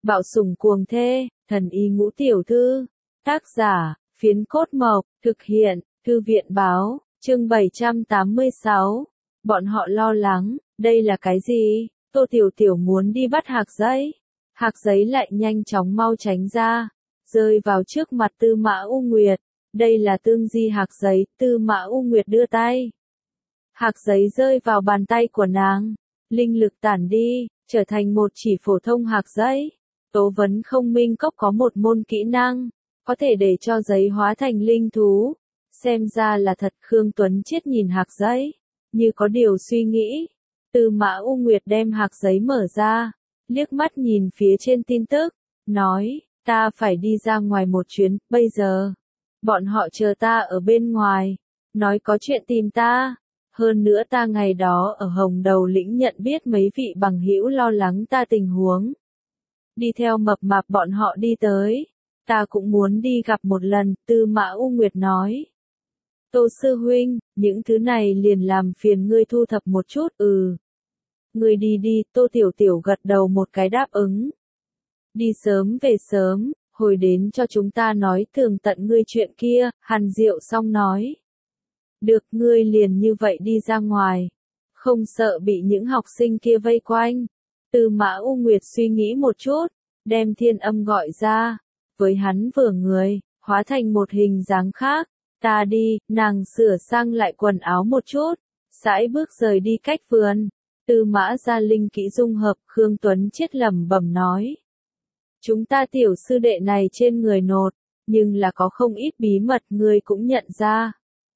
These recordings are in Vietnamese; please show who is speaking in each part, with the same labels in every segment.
Speaker 1: Bạo sủng cuồng thê, thần y ngũ tiểu thư. Tác giả, Phiến Cốt Mộc, thực hiện, Thư viện báo, chương 786. Bọn họ lo lắng, đây là cái gì? Tô Tiểu Tiểu muốn đi bắt hạc giấy. Hạc giấy lại nhanh chóng mau tránh ra, rơi vào trước mặt Tư Mã U Nguyệt. Đây là tương di hạc giấy, Tư Mã U Nguyệt đưa tay. Hạc giấy rơi vào bàn tay của nàng, linh lực tản đi, trở thành một chỉ phổ thông hạc giấy. Tố vấn không minh cốc có một môn kỹ năng, có thể để cho giấy hóa thành linh thú. Xem ra là thật. Khương Tuấn Chiết nhìn hạc giấy, như có điều suy nghĩ. Tư Mã U Nguyệt đem hạc giấy mở ra, liếc mắt nhìn phía trên tin tức, nói, ta phải đi ra ngoài một chuyến, bây giờ. Bọn họ chờ ta ở bên ngoài, nói có chuyện tìm ta. Hơn nữa ta ngày đó ở Hồng Đầu Lĩnh nhận biết mấy vị bằng hữu lo lắng ta tình huống. Đi theo Mập Mạp bọn họ đi tới. Ta cũng muốn đi gặp một lần, Tư Mã U Nguyệt nói. Tô sư huynh, những thứ này liền làm phiền ngươi thu thập một chút, Ngươi đi đi, Tô Tiểu Tiểu gật đầu một cái đáp ứng. Đi sớm về sớm, hồi đến cho chúng ta nói tường tận ngươi chuyện kia, Hàn Diệu xong nói. Được, ngươi liền như vậy đi ra ngoài, không sợ bị những học sinh kia vây quanh. Tư Mã U Nguyệt suy nghĩ một chút, đem Thiên Âm gọi ra, với hắn vừa người, hóa thành một hình dáng khác. Ta đi, nàng sửa sang lại quần áo một chút, sải bước rời đi cách vườn. Tư Mã gia linh kỹ dung hợp, Khương Tuấn Chiết lẩm bẩm nói. Chúng ta tiểu sư đệ này trên người nột, nhưng là có không ít bí mật ngươi cũng nhận ra.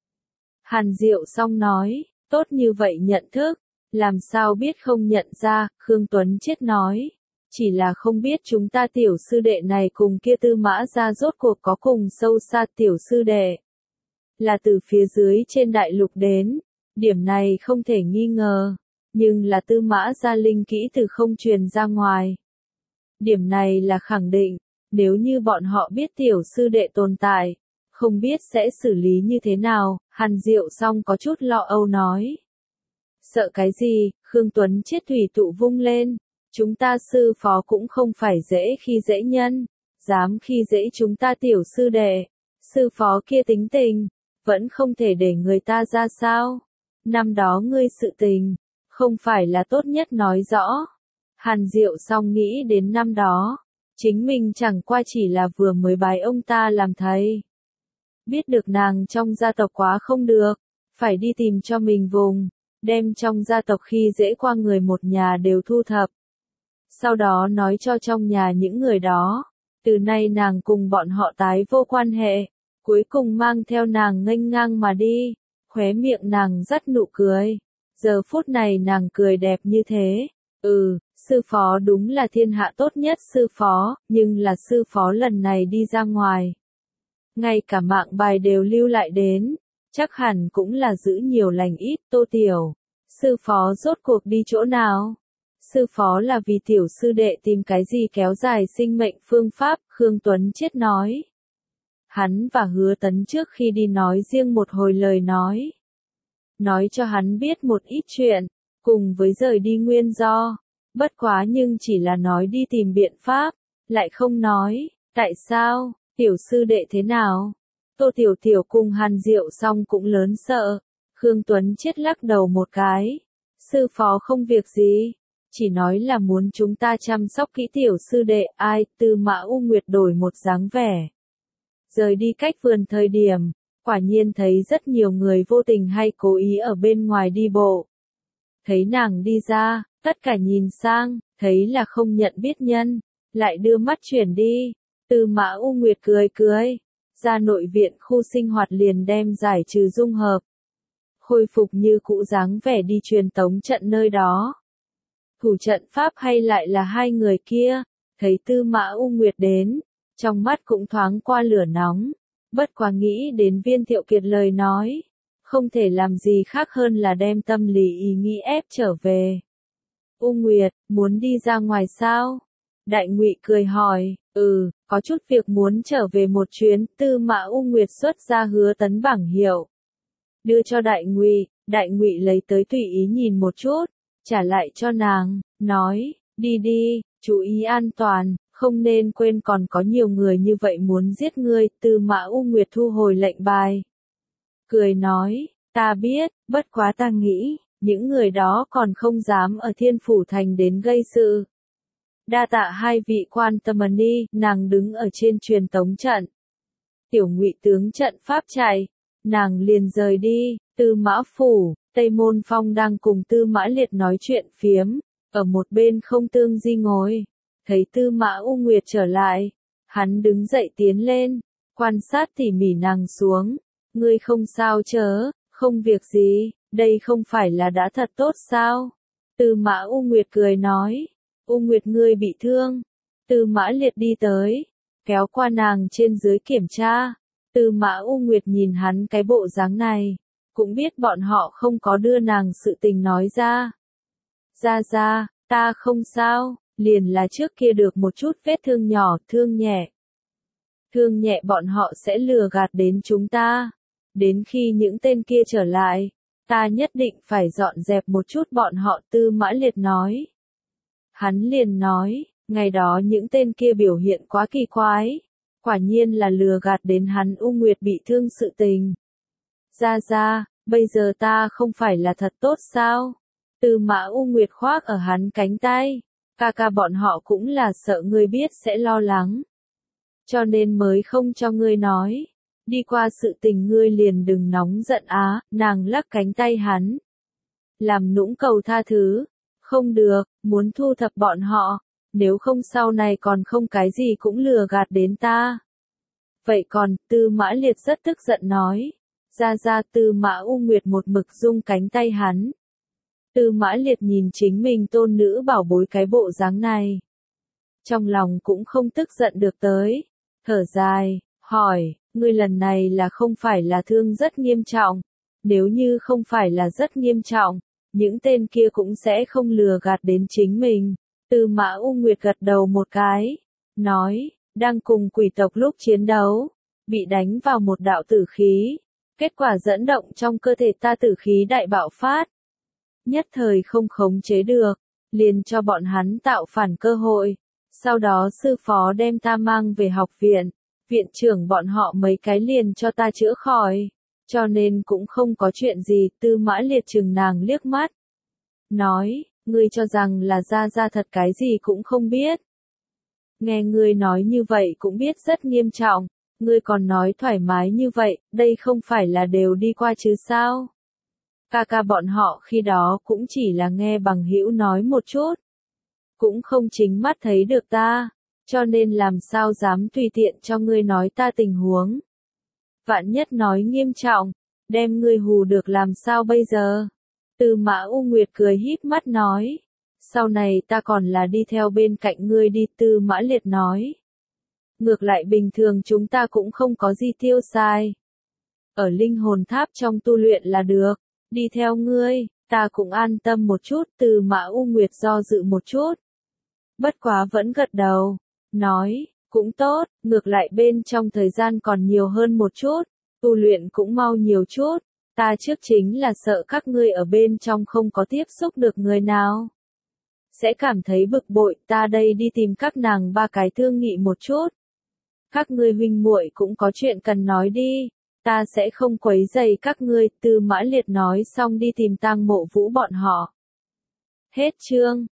Speaker 1: Hàn Diệu xong nói, tốt như vậy nhận thức, làm sao biết không nhận ra, Khương Tuấn Chiết nói. Chỉ là không biết chúng ta tiểu sư đệ này cùng kia Tư Mã gia rốt cuộc có cùng sâu xa. Tiểu sư đệ là từ phía dưới trên đại lục đến, điểm này không thể nghi ngờ, nhưng là Tư Mã gia linh kỹ từ không truyền ra ngoài. Điểm này là khẳng định, nếu như bọn họ biết tiểu sư đệ tồn tại, không biết sẽ xử lý như thế nào. Hàn Diệu xong có chút lo âu nói. Sợ cái gì? Khương Tuấn Chiết thủy tụ vung lên. Chúng ta sư phó cũng không phải dễ khi dễ nhân, dám khi dễ chúng ta tiểu sư đệ. Sư phó kia tính tình, vẫn không thể để người ta ra sao. Năm đó ngươi sự tình, không phải là tốt nhất nói rõ. Hàn Diệu xong nghĩ đến năm đó, chính mình chẳng qua chỉ là vừa mới bái ông ta làm thầy. Biết được nàng trong gia tộc quá không được, phải đi tìm cho mình vùng, đem trong gia tộc khi dễ qua người một nhà đều thu thập. Sau đó nói cho trong nhà những người đó, từ nay nàng cùng bọn họ tái vô quan hệ, cuối cùng mang theo nàng nghênh ngang mà đi, khóe miệng nàng dắt nụ cười. Giờ phút này nàng cười đẹp như thế, sư phó đúng là thiên hạ tốt nhất sư phó, nhưng là sư phó lần này đi ra ngoài. Ngay cả mạng bài đều lưu lại đến, chắc hẳn cũng là giữ nhiều lành ít. Tô Tiểu, sư phó rốt cuộc đi chỗ nào? Sư phó là vì tiểu sư đệ tìm cái gì kéo dài sinh mệnh phương pháp, Khương Tuấn Chiết nói. Hắn và Hứa Tấn trước khi đi nói riêng một hồi lời nói cho hắn biết một ít chuyện, cùng với rời đi nguyên do. Bất quá nhưng chỉ là nói đi tìm biện pháp, lại không nói, tại sao, tiểu sư đệ thế nào? Tô Tiểu Tiểu cùng Hàn Diệu xong cũng lớn sợ. Khương Tuấn Chiết lắc đầu một cái. Sư phó không việc gì, chỉ nói là muốn chúng ta chăm sóc kỹ tiểu sư đệ. Ai? Tư Mã U Nguyệt đổi một dáng vẻ. Rời đi cách vườn thời điểm, quả nhiên thấy rất nhiều người vô tình hay cố ý ở bên ngoài đi bộ. Thấy nàng đi ra, tất cả nhìn sang, thấy là không nhận biết nhân, lại đưa mắt chuyển đi. Tư Mã U Nguyệt cười, ra nội viện khu sinh hoạt liền đem giải trừ dung hợp. Khôi phục như cũ dáng vẻ đi truyền tống trận nơi đó. Thủ trận pháp hay lại là hai người kia, thấy Tư Mã U Nguyệt đến, trong mắt cũng thoáng qua lửa nóng. Bất quá nghĩ đến Viên Thiệu Kiệt lời nói, không thể làm gì khác hơn là đem tâm lý ý nghĩ ép trở về. U Nguyệt, muốn đi ra ngoài sao? Đại Ngụy cười hỏi, có chút việc muốn trở về một chuyến. Tư Mã U Nguyệt xuất ra Hứa Tấn bảng hiệu, đưa cho Đại Ngụy lấy tới tùy ý nhìn một chút, trả lại cho nàng, nói, đi đi, chú ý an toàn, Không nên quên còn có nhiều người như vậy muốn giết ngươi, Tư Mã U Nguyệt thu hồi lệnh bài. Cười nói, ta biết, bất quá ta nghĩ, những người đó còn không dám ở Thiên Phủ Thành đến gây sự. Đa tạ hai vị quan tâm ni, nàng đứng ở trên truyền tống trận. Tiểu Ngụy tướng trận pháp chạy, nàng liền rời đi, Tư Mã Phủ, Tây Môn Phong đang cùng Tư Mã Liệt nói chuyện phiếm, ở một bên không tương di ngồi, thấy Tư Mã U Nguyệt trở lại, hắn đứng dậy tiến lên, quan sát tỉ mỉ nàng xuống, ngươi không sao chớ, không việc gì, đây không phải là đã thật tốt sao? Tư Mã U Nguyệt cười nói, U Nguyệt ngươi bị thương, Tư Mã Liệt đi tới, kéo qua nàng trên dưới kiểm tra. Tư Mã U Nguyệt nhìn hắn cái bộ dáng này, cũng biết bọn họ không có đưa nàng sự tình nói ra. Ra, ta không sao, liền là trước kia được một chút vết thương nhỏ, thương nhẹ. Thương nhẹ bọn họ sẽ lừa gạt đến chúng ta. Đến khi những tên kia trở lại, ta nhất định phải dọn dẹp một chút bọn họ, Tư Mã Liệt nói. Hắn liền nói, ngày đó những tên kia biểu hiện quá kỳ quái. Quả nhiên là lừa gạt đến hắn U Nguyệt bị thương sự tình. Ra, bây giờ ta không phải là thật tốt sao? Tư Mã U Nguyệt khoác ở hắn cánh tay. Ca bọn họ cũng là sợ ngươi biết sẽ lo lắng. Cho nên mới không cho ngươi nói. Đi qua sự tình ngươi liền đừng nóng giận á, nàng lắc cánh tay hắn. Làm nũng cầu tha thứ. Không được, muốn thu thập bọn họ. Nếu không sau này còn không cái gì cũng lừa gạt đến ta. Vậy còn, Tư Mã Liệt rất tức giận nói. Ra Tư Mã U Nguyệt một mực rung cánh tay hắn. Tư Mã Liệt nhìn chính mình tôn nữ bảo bối cái bộ dáng này. Trong lòng cũng không tức giận được tới. Thở dài, hỏi, ngươi lần này là không phải là thương rất nghiêm trọng. Nếu như không phải là rất nghiêm trọng, những tên kia cũng sẽ không lừa gạt đến chính mình. Tư Mã U Nguyệt gật đầu một cái, nói, đang cùng quỷ tộc lúc chiến đấu, bị đánh vào một đạo tử khí, kết quả dẫn động trong cơ thể ta tử khí đại bạo phát. Nhất thời không khống chế được, liền cho bọn hắn tạo phản cơ hội, sau đó sư phó đem ta mang về học viện, viện trưởng bọn họ mấy cái liền cho ta chữa khỏi, cho nên cũng không có chuyện gì. Tư Mã Liệt chừng nàng liếc mắt, nói, ngươi cho rằng là ra thật cái gì cũng không biết. Nghe ngươi nói như vậy cũng biết rất nghiêm trọng, ngươi còn nói thoải mái như vậy, đây không phải là đều đi qua chứ sao? Ca bọn họ khi đó cũng chỉ là nghe bằng hữu nói một chút, cũng không chính mắt thấy được ta, cho nên làm sao dám tùy tiện cho ngươi nói ta tình huống. Vạn nhất nói nghiêm trọng, đem ngươi hù được làm sao bây giờ? Tư Mã U Nguyệt cười híp mắt nói, sau này ta còn là đi theo bên cạnh ngươi đi. Tư Mã Liệt nói, ngược lại bình thường chúng ta cũng không có gì tiêu xài. Ở linh hồn tháp trong tu luyện là được, đi theo ngươi, ta cũng an tâm một chút. Tư Mã U Nguyệt do dự một chút, bất quá vẫn gật đầu, nói, cũng tốt, ngược lại bên trong thời gian còn nhiều hơn một chút, tu luyện cũng mau nhiều chút. Ta trước chính là sợ các ngươi ở bên trong không có tiếp xúc được người nào, sẽ cảm thấy bực bội. Ta đây đi tìm các nàng ba cái thương nghị một chút. Các ngươi huynh muội cũng có chuyện cần nói đi, ta sẽ không quấy rầy các ngươi. Tư Mã Liệt nói xong đi tìm Tang Mộ Vũ bọn họ. Hết chương.